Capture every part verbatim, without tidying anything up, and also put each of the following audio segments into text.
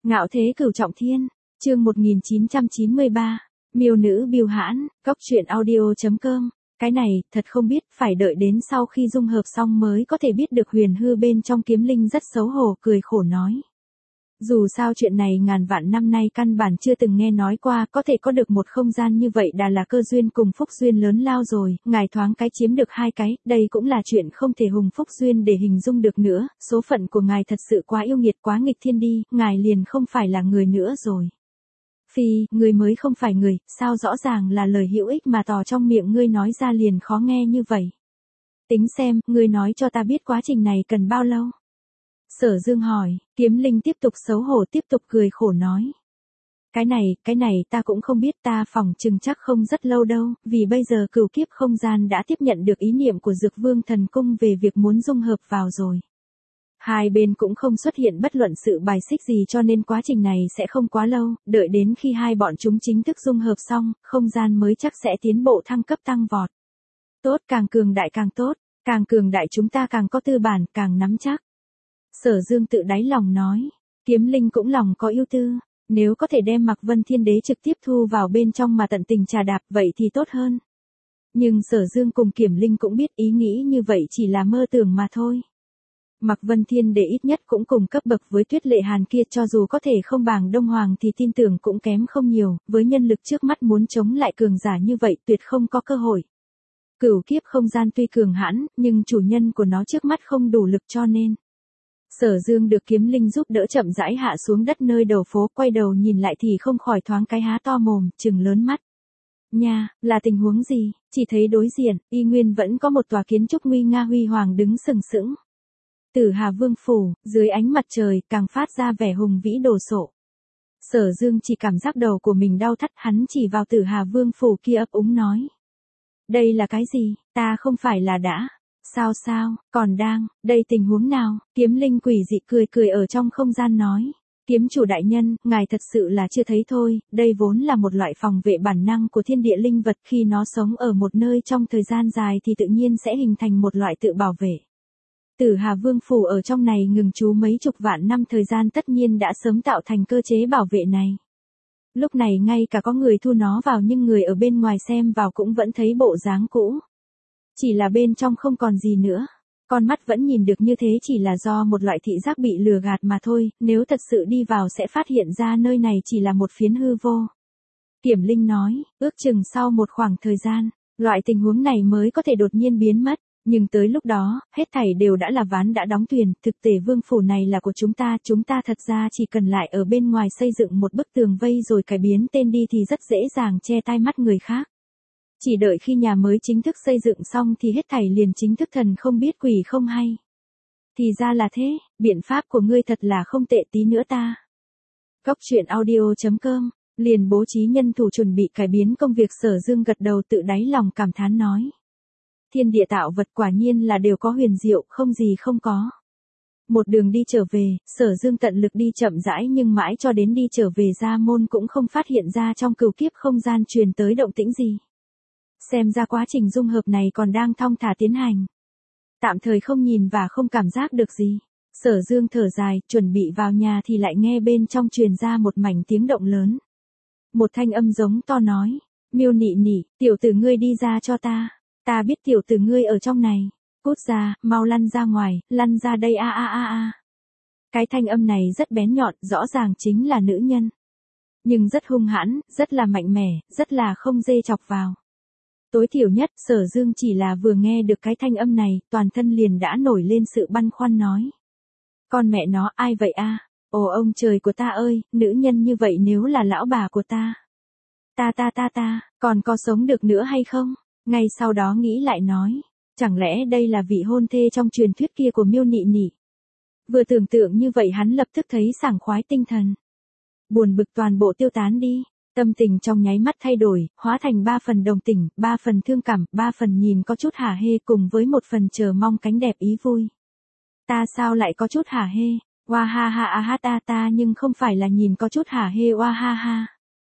Ngạo thế cửu trọng thiên, chương một nghìn chín trăm chín mươi ba, miêu nữ Bưu Hãn, cốc truyện audio chấm com. Cái này, thật không biết, phải đợi đến sau khi dung hợp xong mới có thể biết được huyền hư bên trong. Kiếm Linh rất xấu hổ, cười khổ nói. Dù sao chuyện này ngàn vạn năm nay căn bản chưa từng nghe nói qua, có thể có được một không gian như vậy đã là cơ duyên cùng phúc duyên lớn lao rồi, ngài thoáng cái chiếm được hai cái, đây cũng là chuyện không thể hùng phúc duyên để hình dung được nữa, số phận của ngài thật sự quá yêu nghiệt, quá nghịch thiên đi, ngài liền không phải là người nữa rồi. Phi, người mới không phải người, sao rõ ràng là lời hữu ích mà tỏ trong miệng ngươi nói ra liền khó nghe như vậy. Tính xem, ngươi nói cho ta biết quá trình này cần bao lâu? Sở Dương hỏi, Kiếm Linh tiếp tục xấu hổ tiếp tục cười khổ nói. Cái này, cái này ta cũng không biết, ta phỏng chừng chắc không rất lâu đâu, vì bây giờ cửu kiếp không gian đã tiếp nhận được ý niệm của Dược Vương Thần Cung về việc muốn dung hợp vào rồi. Hai bên cũng không xuất hiện bất luận sự bài xích gì cho nên quá trình này sẽ không quá lâu, đợi đến khi hai bọn chúng chính thức dung hợp xong, không gian mới chắc sẽ tiến bộ thăng cấp tăng vọt. Tốt, càng cường đại càng tốt, càng cường đại chúng ta càng có tư bản, càng nắm chắc. Sở Dương tự đáy lòng nói, Kiếm Linh cũng lòng có ưu tư, nếu có thể đem Mạc Vân Thiên Đế trực tiếp thu vào bên trong mà tận tình trà đạp vậy thì tốt hơn. Nhưng Sở Dương cùng Kiếm Linh cũng biết ý nghĩ như vậy chỉ là mơ tưởng mà thôi. Mạc Vân Thiên Đế ít nhất cũng cùng cấp bậc với Tuyết Lệ Hàn kia, cho dù có thể không bằng Đông Hoàng thì tin tưởng cũng kém không nhiều, với nhân lực trước mắt muốn chống lại cường giả như vậy tuyệt không có cơ hội. Cửu kiếp không gian tuy cường hãn, nhưng chủ nhân của nó trước mắt không đủ lực cho nên. Sở Dương được Kiếm Linh giúp đỡ chậm rãi hạ xuống đất nơi đầu phố, quay đầu nhìn lại thì không khỏi thoáng cái há to mồm, trừng lớn mắt. Nha, là tình huống gì? Chỉ thấy đối diện, y nguyên vẫn có một tòa kiến trúc nguy nga huy hoàng đứng sừng sững. Tử Hà Vương phủ, dưới ánh mặt trời, càng phát ra vẻ hùng vĩ đồ sộ. Sở Dương chỉ cảm giác đầu của mình đau thắt, hắn chỉ vào Tử Hà Vương phủ kia ấp úng nói. Đây là cái gì? Ta không phải là đã... Sao sao, còn đang, đây tình huống nào? Kiếm Linh quỷ dị cười cười ở trong không gian nói. Kiếm chủ đại nhân, ngài thật sự là chưa thấy thôi, đây vốn là một loại phòng vệ bản năng của thiên địa linh vật, khi nó sống ở một nơi trong thời gian dài thì tự nhiên sẽ hình thành một loại tự bảo vệ. Tử Hà Vương phủ ở trong này ngừng trú mấy chục vạn năm thời gian tất nhiên đã sớm tạo thành cơ chế bảo vệ này. Lúc này ngay cả có người thu nó vào nhưng người ở bên ngoài xem vào cũng vẫn thấy bộ dáng cũ. Chỉ là bên trong không còn gì nữa. Con mắt vẫn nhìn được như thế chỉ là do một loại thị giác bị lừa gạt mà thôi, nếu thật sự đi vào sẽ phát hiện ra nơi này chỉ là một phiến hư vô. Kiếm Linh nói, ước chừng sau một khoảng thời gian, loại tình huống này mới có thể đột nhiên biến mất, nhưng tới lúc đó, hết thảy đều đã là ván đã đóng thuyền, thực tế vương phủ này là của chúng ta, chúng ta thật ra chỉ cần lại ở bên ngoài xây dựng một bức tường vây rồi cải biến tên đi thì rất dễ dàng che tai mắt người khác. Chỉ đợi khi nhà mới chính thức xây dựng xong thì hết thảy liền chính thức thần không biết quỷ không hay. Thì ra là thế, biện pháp của ngươi thật là không tệ tí nữa ta. Cốc truyện audio chấm com, liền bố trí nhân thủ chuẩn bị cải biến công việc. Sở Dương gật đầu tự đáy lòng cảm thán nói. Thiên địa tạo vật quả nhiên là đều có huyền diệu, không gì không có. Một đường đi trở về, Sở Dương tận lực đi chậm rãi nhưng mãi cho đến đi trở về ra môn cũng không phát hiện ra trong cửu kiếp không gian truyền tới động tĩnh gì. Xem ra quá trình dung hợp này còn đang thong thả tiến hành. Tạm thời không nhìn và không cảm giác được gì. Sở Dương thở dài, chuẩn bị vào nhà thì lại nghe bên trong truyền ra một mảnh tiếng động lớn. Một thanh âm giống to nói, Miêu Nị Nị, tiểu tử ngươi đi ra cho ta. Ta biết tiểu tử ngươi ở trong này. Cút ra, mau lăn ra ngoài, lăn ra đây a a a a. Cái thanh âm này rất bén nhọn, rõ ràng chính là nữ nhân. Nhưng rất hung hãn, rất là mạnh mẽ, rất là không dê chọc vào. Tối thiểu nhất, Sở Dương chỉ là vừa nghe được cái thanh âm này, toàn thân liền đã nổi lên sự băn khoăn nói. Con mẹ nó, ai vậy a? Ồ ông trời của ta ơi, nữ nhân như vậy nếu là lão bà của ta. Ta ta ta ta, còn có sống được nữa hay không? Ngay sau đó nghĩ lại nói, chẳng lẽ đây là vị hôn thê trong truyền thuyết kia của Miêu Nị Nị? Vừa tưởng tượng như vậy hắn lập tức thấy sảng khoái tinh thần. Buồn bực toàn bộ tiêu tán đi. Tâm tình trong nháy mắt thay đổi, hóa thành ba phần đồng tình, ba phần thương cảm, ba phần nhìn có chút hả hê cùng với một phần chờ mong cánh đẹp ý vui. Ta sao lại có chút hả hê? Oa ha ha a ha ta ta nhưng không phải là nhìn có chút hả hê oa ha ha.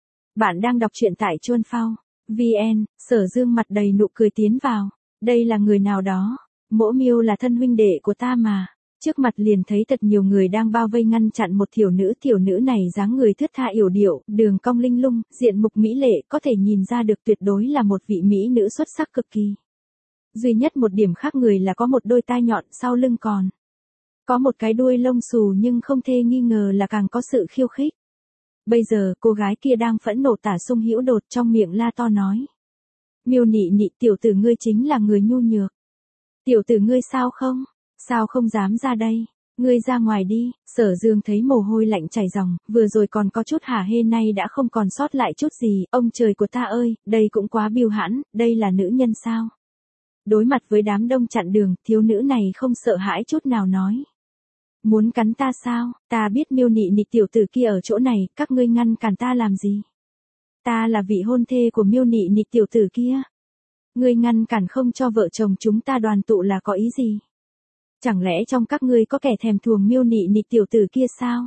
Bạn đang đọc truyện tại Chuan Phao. vê en, Sở Dương mặt đầy nụ cười tiến vào. Đây là người nào đó? Mỗ Miêu là thân huynh đệ của ta mà. Trước mặt liền thấy thật nhiều người đang bao vây ngăn chặn một thiểu nữ, thiểu nữ này dáng người thướt tha yểu điệu, đường cong linh lung, diện mục mỹ lệ, có thể nhìn ra được tuyệt đối là một vị mỹ nữ xuất sắc cực kỳ. Duy nhất một điểm khác người là có một đôi tai nhọn, sau lưng còn có một cái đuôi lông xù, nhưng không thể nghi ngờ là càng có sự khiêu khích. Bây giờ, cô gái kia đang phẫn nộ tả sung hữu đột, trong miệng la to nói: Miêu Nị Nị, tiểu tử ngươi chính là người nhu nhược. Tiểu tử ngươi sao không? Sao không dám ra đây? Ngươi ra ngoài đi. Sở Dương thấy mồ hôi lạnh chảy ròng, vừa rồi còn có chút hả hê, nay đã không còn sót lại chút gì. Ông trời của ta ơi, đây cũng quá biêu hãn, đây là nữ nhân sao? Đối mặt với đám đông chặn đường, thiếu nữ này không sợ hãi chút nào nói: Muốn cắn ta sao? Ta biết Miêu Nị Nị tiểu tử kia ở chỗ này, các ngươi ngăn cản ta làm gì? Ta là vị hôn thê của Miêu Nị Nị tiểu tử kia. Ngươi ngăn cản không cho vợ chồng chúng ta đoàn tụ là có ý gì? Chẳng lẽ trong các ngươi có kẻ thèm thuồng Miêu Nị Nị tiểu tử kia sao?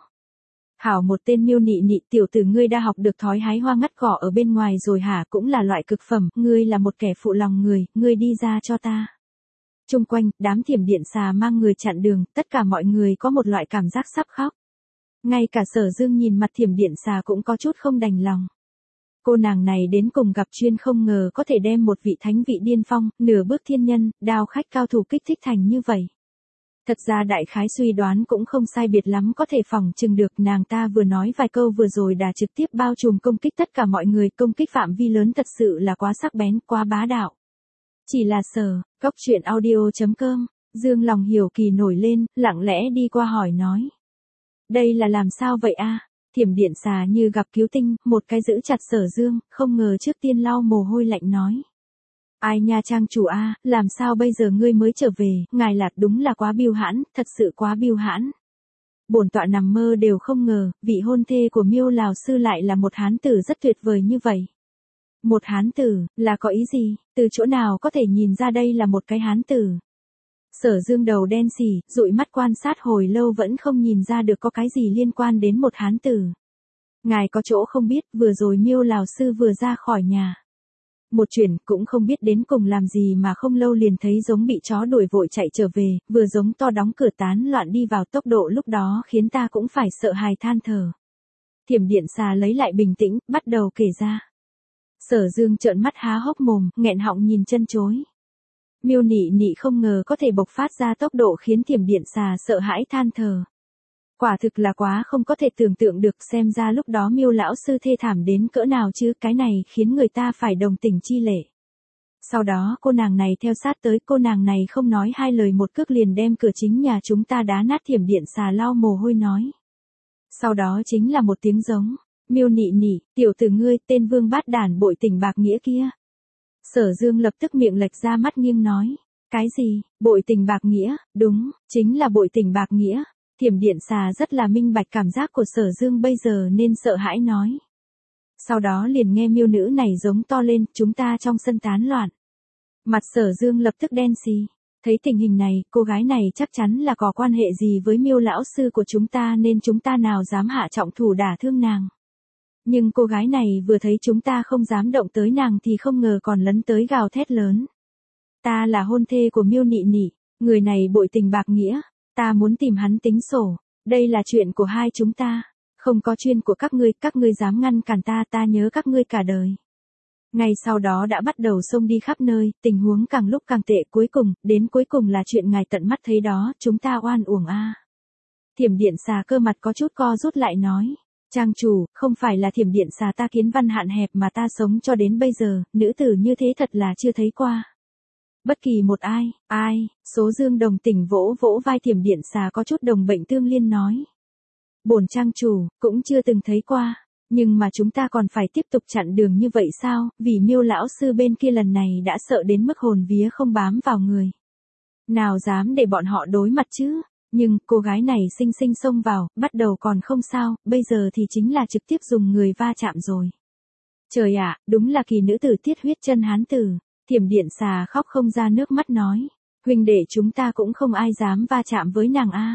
Hảo một tên Miêu Nị Nị tiểu tử, ngươi đã học được thói hái hoa ngắt cỏ ở bên ngoài rồi hả? Cũng là loại cực phẩm, ngươi là một kẻ phụ lòng người, ngươi đi ra cho ta. Chung quanh, đám thiểm điện xà mang người chặn đường, tất cả mọi người có một loại cảm giác sắp khóc. Ngay cả Sở Dương nhìn mặt thiểm điện xà cũng có chút không đành lòng. Cô nàng này đến cùng gặp chuyên, không ngờ có thể đem một vị thánh vị điên phong, nửa bước thiên nhân, đao khách cao thủ kích thích thành như vậy. Thật ra đại khái suy đoán cũng không sai biệt lắm, có thể phỏng chừng được nàng ta vừa nói vài câu vừa rồi đã trực tiếp bao trùm công kích tất cả mọi người, công kích phạm vi lớn thật sự là quá sắc bén, quá bá đạo. Chỉ là Sở, Cốc Truyện Audio chấm com, Dương lòng hiếu kỳ nổi lên, lặng lẽ đi qua hỏi nói: Đây là làm sao vậy a? Thiểm điện xà như gặp cứu tinh, một cái giữ chặt Sở Dương, không ngờ trước tiên lau mồ hôi lạnh nói: Ai nha trang chủ a, làm sao bây giờ ngươi mới trở về, ngài lạt đúng là quá biêu hãn, thật sự quá biêu hãn. Bổn tọa nằm mơ đều không ngờ, vị hôn thê của Miêu lão sư lại là một hán tử rất tuyệt vời như vậy. Một hán tử, là có ý gì, từ chỗ nào có thể nhìn ra đây là một cái hán tử? Sở Dương đầu đen xì, dụi mắt quan sát hồi lâu vẫn không nhìn ra được có cái gì liên quan đến một hán tử. Ngài có chỗ không biết, vừa rồi Miêu lão sư vừa ra khỏi nhà. Một chuyện cũng không biết đến cùng làm gì mà không lâu liền thấy giống bị chó đuổi vội chạy trở về, vừa giống to đóng cửa tán loạn đi vào, tốc độ lúc đó khiến ta cũng phải sợ hãi than thở. Thiểm điện xà lấy lại bình tĩnh, bắt đầu kể ra. Sở Dương trợn mắt há hốc mồm, nghẹn họng nhìn chân chối. Miêu Nị Nị không ngờ có thể bộc phát ra tốc độ khiến thiểm điện xà sợ hãi than thở. Quả thực là quá không có thể tưởng tượng được, xem ra lúc đó Miêu lão sư thê thảm đến cỡ nào chứ, cái này khiến người ta phải đồng tình chi lệ. Sau đó cô nàng này theo sát tới, cô nàng này không nói hai lời một cước liền đem cửa chính nhà chúng ta đá nát. Thiểm điện xà lau mồ hôi nói. Sau đó chính là một tiếng giống: Miêu Nị Nị, tiểu tử ngươi, tên vương bát đản bội tình bạc nghĩa kia. Sở Dương lập tức miệng lệch ra, mắt nghiêng nói: Cái gì, bội tình bạc nghĩa? Đúng, chính là bội tình bạc nghĩa. Thiểm điện xà rất là minh bạch cảm giác của Sở Dương bây giờ nên sợ hãi nói. Sau đó liền nghe miêu nữ này giống to lên: Chúng ta trong sân tán loạn. Mặt Sở Dương lập tức đen xì. Thấy tình hình này, cô gái này chắc chắn là có quan hệ gì với Miêu lão sư của chúng ta, nên chúng ta nào dám hạ trọng thủ đả thương nàng. Nhưng cô gái này vừa thấy chúng ta không dám động tới nàng thì không ngờ còn lấn tới gào thét lớn: Ta là hôn thê của Miêu Nị Nị, người này bội tình bạc nghĩa, ta muốn tìm hắn tính sổ, đây là chuyện của hai chúng ta, không có chuyện của các ngươi, các ngươi dám ngăn cản ta, ta nhớ các ngươi cả đời. Ngay sau đó đã bắt đầu xông đi khắp nơi, tình huống càng lúc càng tệ, cuối cùng, đến cuối cùng là chuyện ngài tận mắt thấy đó, chúng ta oan uổng a. Thiểm điện xà cơ mặt có chút co rút lại nói: Trang chủ, không phải là thiểm điện xà ta kiến văn hạn hẹp mà ta sống cho đến bây giờ, nữ tử như thế thật là chưa thấy qua. Bất kỳ một ai, ai, số Dương đồng tình vỗ vỗ vai thiểm điện xà có chút đồng bệnh tương liên nói. Bổn trang chủ, cũng chưa từng thấy qua, nhưng mà chúng ta còn phải tiếp tục chặn đường như vậy sao, vì Miêu lão sư bên kia lần này đã sợ đến mức hồn vía không bám vào người. Nào dám để bọn họ đối mặt chứ, nhưng cô gái này xinh xinh xông vào, bắt đầu còn không sao, bây giờ thì chính là trực tiếp dùng người va chạm rồi. Trời ạ, đúng là kỳ nữ tử tiết huyết chân hán tử. Thiểm điện xà khóc không ra nước mắt nói: Huynh đệ chúng ta cũng không ai dám va chạm với nàng a.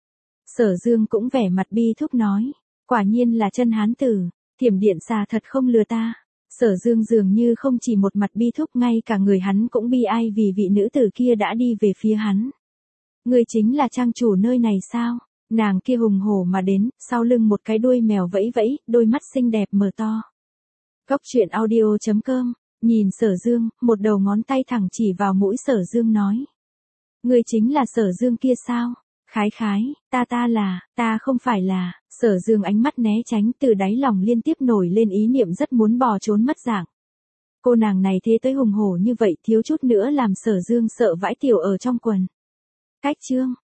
Sở Dương cũng vẻ mặt bi thúc nói: Quả nhiên là chân hán tử, thiểm điện xà thật không lừa ta. Sở Dương dường như không chỉ một mặt bi thúc, ngay cả người hắn cũng bi ai vì vị nữ tử kia đã đi về phía hắn. Ngươi chính là trang chủ nơi này sao? Nàng kia hùng hổ mà đến, sau lưng một cái đuôi mèo vẫy vẫy, đôi mắt xinh đẹp mở to. Cốc truyện audio chấm com, nhìn Sở Dương, một đầu ngón tay thẳng chỉ vào mũi Sở Dương nói. Ngươi chính là Sở Dương kia sao? Khái khái, ta ta là, ta không phải là, Sở Dương ánh mắt né tránh, từ đáy lòng liên tiếp nổi lên ý niệm rất muốn bò trốn mất dạng. Cô nàng này thế tới hùng hổ như vậy, thiếu chút nữa làm Sở Dương sợ vãi tiểu ở trong quần. Cách chương